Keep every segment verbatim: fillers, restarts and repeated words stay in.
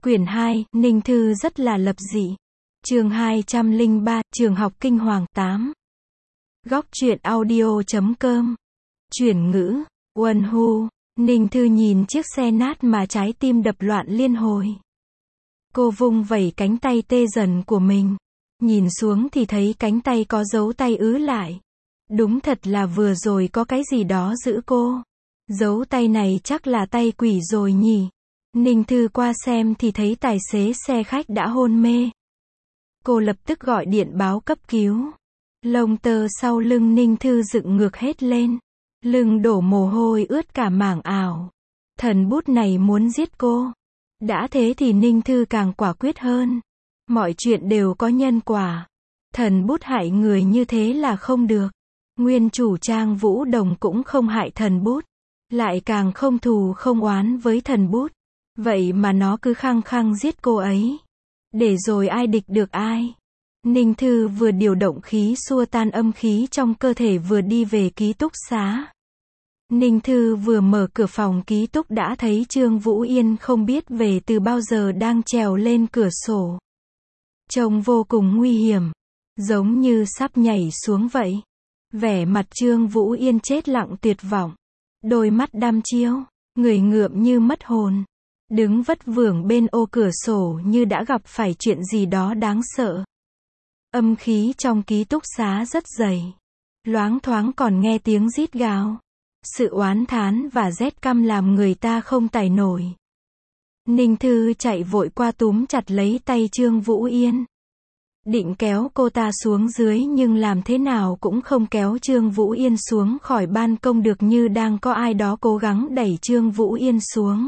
Quyển hai, Ninh Thư rất là lập dị. Chương hai trăm lẻ ba, Trường học Kinh Hoàng tám. Góc truyện audio chấm com. Chuyển ngữ, Uân Hu. Ninh Thư nhìn chiếc xe nát mà trái tim đập loạn liên hồi. Cô vung vẩy cánh tay tê dần của mình. Nhìn xuống thì thấy cánh tay có dấu tay ứ lại. Đúng thật là vừa rồi có cái gì đó giữ cô. Dấu tay này chắc là tay quỷ rồi nhỉ. Ninh Thư qua xem thì thấy tài xế xe khách đã hôn mê. Cô lập tức gọi điện báo cấp cứu. Lông tơ sau lưng Ninh Thư dựng ngược hết lên. Lưng đổ mồ hôi ướt cả mảng ảo. Thần bút này muốn giết cô. Đã thế thì Ninh Thư càng quả quyết hơn. Mọi chuyện đều có nhân quả. Thần bút hại người như thế là không được. Nguyên chủ Trang Vũ Đồng cũng không hại thần bút. Lại càng không thù không oán với thần bút. Vậy mà nó cứ khăng khăng giết cô ấy. Để rồi ai địch được ai. Ninh Thư vừa điều động khí xua tan âm khí trong cơ thể vừa đi về ký túc xá. Ninh Thư vừa mở cửa phòng ký túc đã thấy Trương Vũ Yên không biết về từ bao giờ đang trèo lên cửa sổ. Trông vô cùng nguy hiểm. Giống như sắp nhảy xuống vậy. Vẻ mặt Trương Vũ Yên chết lặng tuyệt vọng. Đôi mắt đăm chiêu. Người ngượm như mất hồn. Đứng vất vưởng bên ô cửa sổ như đã gặp phải chuyện gì đó đáng sợ. Âm khí trong ký túc xá rất dày. Loáng thoáng còn nghe tiếng rít gào. Sự oán thán và rét căm làm người ta không tải nổi. Ninh Thư chạy vội qua túm chặt lấy tay Trương Vũ Yên. Định kéo cô ta xuống dưới nhưng làm thế nào cũng không kéo Trương Vũ Yên xuống khỏi ban công được, như đang có ai đó cố gắng đẩy Trương Vũ Yên xuống.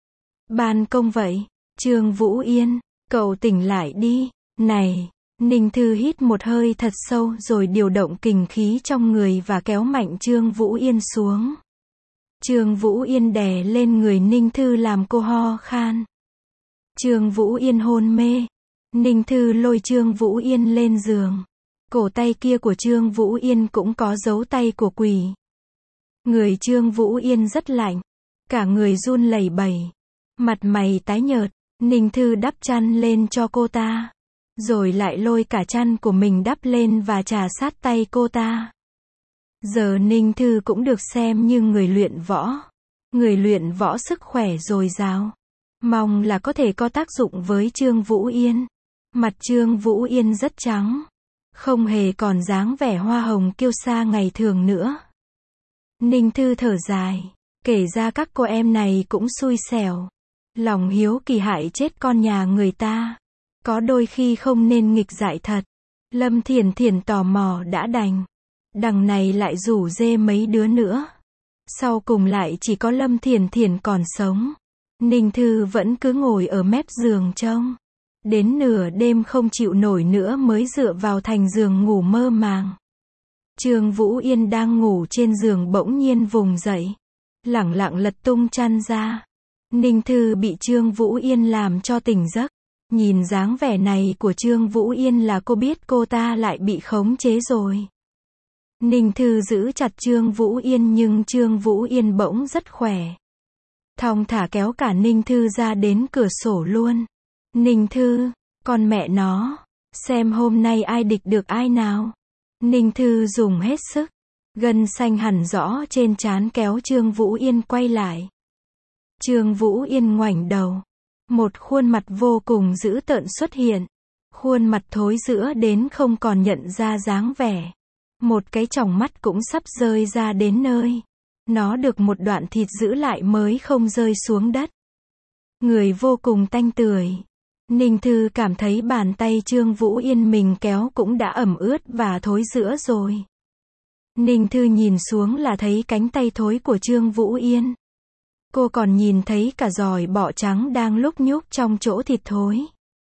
Ban công vậy. Trương Vũ Yên, cậu tỉnh lại đi. Này. Ninh Thư hít một hơi thật sâu rồi điều động kình khí trong người và kéo mạnh Trương Vũ Yên xuống. Trương Vũ Yên đè lên người Ninh Thư làm cô ho khan. Trương Vũ Yên hôn mê. Ninh Thư lôi Trương Vũ Yên lên giường. Cổ tay kia của Trương Vũ Yên cũng có dấu tay của quỷ. Người Trương Vũ Yên rất lạnh. Cả người run lẩy bẩy. Mặt mày tái nhợt. Ninh Thư đắp chăn lên cho cô ta. Rồi lại lôi cả chăn của mình đắp lên và trà sát tay cô ta. Giờ Ninh Thư cũng được xem như người luyện võ. Người luyện võ sức khỏe dồi dào. Mong là có thể có tác dụng với Trương Vũ Yên. Mặt Trương Vũ Yên rất trắng. Không hề còn dáng vẻ hoa hồng kiêu sa ngày thường nữa. Ninh Thư thở dài. Kể ra các cô em này cũng xui xẻo. Lòng hiếu kỳ hại chết con nhà người ta. Có đôi khi không nên nghịch dại thật. Lâm Thiển Thiển tò mò đã đành. Đằng này lại rủ dê mấy đứa nữa. Sau cùng lại chỉ có Lâm Thiển Thiển còn sống. Ninh Thư vẫn cứ ngồi ở mép giường trông. Đến nửa đêm không chịu nổi nữa mới dựa vào thành giường ngủ mơ màng. Trương Vũ Yên đang ngủ trên giường bỗng nhiên vùng dậy. Lẳng lặng lật tung chăn ra. Ninh Thư bị Trương Vũ Yên làm cho tỉnh giấc. Nhìn dáng vẻ này của Trương Vũ Yên là cô biết cô ta lại bị khống chế rồi. Ninh Thư giữ chặt Trương Vũ Yên nhưng Trương Vũ Yên bỗng rất khỏe. Thong thả kéo cả Ninh Thư ra đến cửa sổ luôn. Ninh Thư, con mẹ nó, xem hôm nay ai địch được ai nào. Ninh Thư dùng hết sức. Gân xanh hẳn rõ trên trán kéo Trương Vũ Yên quay lại. Trương Vũ Yên ngoảnh đầu. Một khuôn mặt vô cùng dữ tợn xuất hiện. Khuôn mặt thối rữa đến không còn nhận ra dáng vẻ. Một cái tròng mắt cũng sắp rơi ra đến nơi. Nó được một đoạn thịt giữ lại mới không rơi xuống đất. Người vô cùng tanh tưởi. Ninh Thư cảm thấy bàn tay Trương Vũ Yên mình kéo cũng đã ẩm ướt và thối rữa rồi. Ninh Thư nhìn xuống là thấy cánh tay thối của Trương Vũ Yên. Cô còn nhìn thấy cả giòi bọ trắng đang lúc nhúc trong chỗ thịt thối.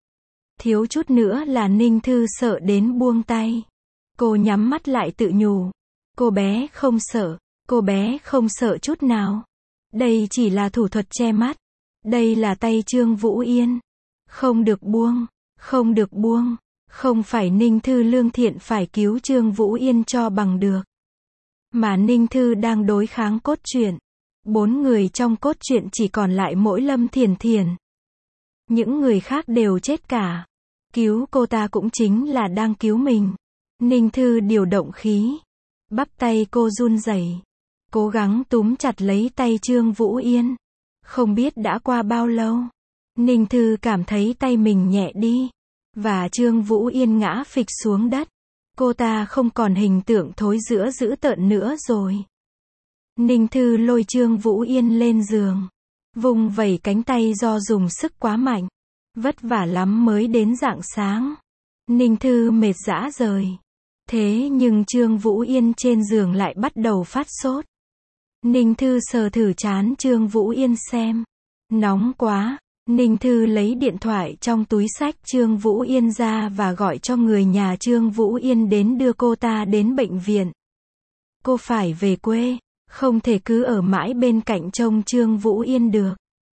Thiếu chút nữa là Ninh Thư sợ đến buông tay. Cô nhắm mắt lại tự nhủ. Cô bé không sợ. Cô bé không sợ chút nào. Đây chỉ là thủ thuật che mắt. Đây là tay Trương Vũ Yên. Không được buông. Không được buông. Không phải Ninh Thư lương thiện phải cứu Trương Vũ Yên cho bằng được. Mà Ninh Thư đang đối kháng cốt truyện. Bốn người trong cốt truyện chỉ còn lại mỗi Lâm Thiển Thiển. Những người khác đều chết cả. Cứu cô ta cũng chính là đang cứu mình. Ninh Thư điều động khí. Bắp tay cô run rẩy, cố gắng túm chặt lấy tay Trương Vũ Yên. Không biết đã qua bao lâu, Ninh Thư cảm thấy tay mình nhẹ đi. Và Trương Vũ Yên ngã phịch xuống đất. Cô ta không còn hình tượng thối rữa dữ tợn nữa rồi. Ninh Thư lôi Trương Vũ Yên lên giường. Vung vẩy cánh tay do dùng sức quá mạnh. Vất vả lắm mới đến rạng sáng. Ninh Thư mệt rã rời. Thế nhưng Trương Vũ Yên trên giường lại bắt đầu phát sốt. Ninh Thư sờ thử trán Trương Vũ Yên xem. Nóng quá. Ninh Thư lấy điện thoại trong túi xách Trương Vũ Yên ra và gọi cho người nhà Trương Vũ Yên đến đưa cô ta đến bệnh viện. Cô phải về quê, không thể cứ ở mãi bên cạnh trông Trương Vũ Yên được.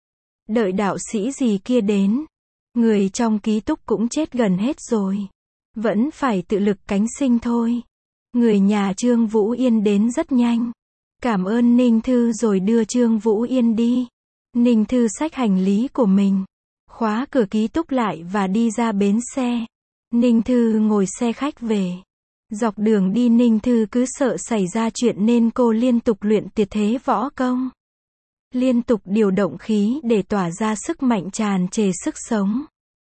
Đợi đạo sĩ gì kia đến. Người trong ký túc cũng chết gần hết rồi. Vẫn phải tự lực cánh sinh thôi. Người nhà Trương Vũ Yên đến rất nhanh. Cảm ơn Ninh Thư rồi đưa Trương Vũ Yên đi. Ninh Thư xách hành lý của mình, khóa cửa ký túc lại và đi ra bến xe. Ninh Thư ngồi xe khách về. Dọc đường đi Ninh Thư cứ sợ xảy ra chuyện nên cô liên tục luyện tuyệt thế võ công. Liên tục điều động khí để tỏa ra sức mạnh tràn trề sức sống.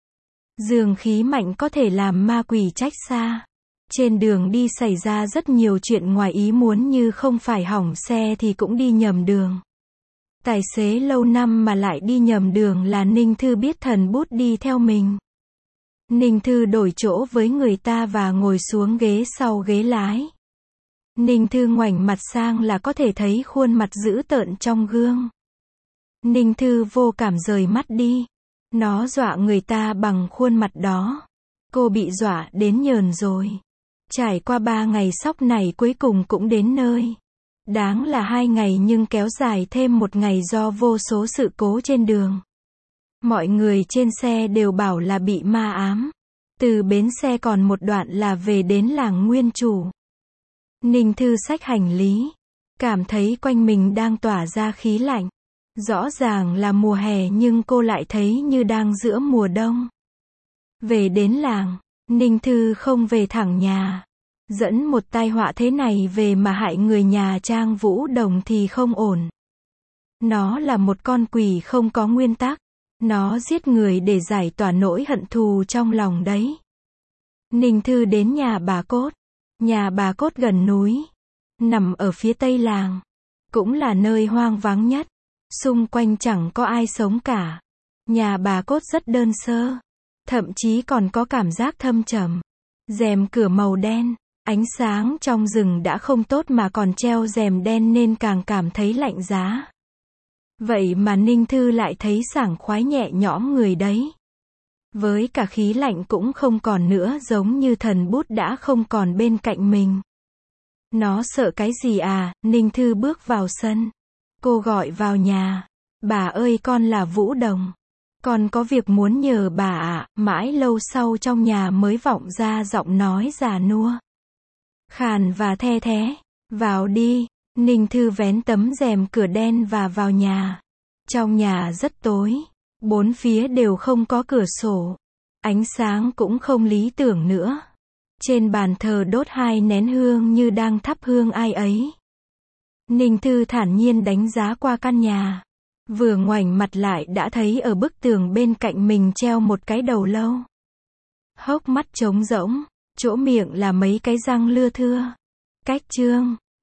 Dường khí mạnh có thể làm ma quỷ trách xa. Trên đường đi xảy ra rất nhiều chuyện ngoài ý muốn như không phải hỏng xe thì cũng đi nhầm đường. Tài xế lâu năm mà lại đi nhầm đường là Ninh Thư biết thần bút đi theo mình. Ninh Thư đổi chỗ với người ta và ngồi xuống ghế sau ghế lái. Ninh Thư ngoảnh mặt sang là có thể thấy khuôn mặt dữ tợn trong gương. Ninh Thư vô cảm rời mắt đi. Nó dọa người ta bằng khuôn mặt đó. Cô bị dọa đến nhờn rồi. Trải qua ba ngày sóc này cuối cùng cũng đến nơi. Đáng là hai ngày nhưng kéo dài thêm một ngày do vô số sự cố trên đường. Mọi người trên xe đều bảo là bị ma ám. Từ bến xe còn một đoạn là về đến làng Nguyên Chủ. Ninh Thư xách hành lý. Cảm thấy quanh mình đang tỏa ra khí lạnh. Rõ ràng là mùa hè nhưng cô lại thấy như đang giữa mùa đông. Về đến làng, Ninh Thư không về thẳng nhà. Dẫn một tai họa thế này về mà hại người nhà Trang Vũ Đồng thì không ổn. Nó là một con quỷ không có nguyên tắc. Nó giết người để giải tỏa nỗi hận thù trong lòng đấy. Ninh Thư đến nhà bà Cốt. Nhà bà Cốt gần núi. Nằm ở phía tây làng. Cũng là nơi hoang vắng nhất. Xung quanh chẳng có ai sống cả. Nhà bà Cốt rất đơn sơ. Thậm chí còn có cảm giác thâm trầm. Rèm cửa màu đen. Ánh sáng trong rừng đã không tốt mà còn treo rèm đen nên càng cảm thấy lạnh giá. Vậy mà Ninh Thư lại thấy sảng khoái nhẹ nhõm người đấy. Với cả khí lạnh cũng không còn nữa giống như thần bút đã không còn bên cạnh mình. Nó sợ cái gì à? Ninh Thư bước vào sân. Cô gọi vào nhà. Bà ơi con là Vũ Đồng. Con có việc muốn nhờ bà ạ. Mãi lâu sau trong nhà mới vọng ra giọng nói già nua. Khàn và the thé. Vào đi. Ninh Thư vén tấm rèm cửa đen và vào nhà. Trong nhà rất tối. Bốn phía đều không có cửa sổ. Ánh sáng cũng không lý tưởng nữa. Trên bàn thờ đốt hai nén hương như đang thắp hương ai ấy. Ninh Thư thản nhiên đánh giá qua căn nhà. Vừa ngoảnh mặt lại đã thấy ở bức tường bên cạnh mình treo một cái đầu lâu. Hốc mắt trống rỗng. Chỗ miệng là mấy cái răng lưa thưa. Cách chương.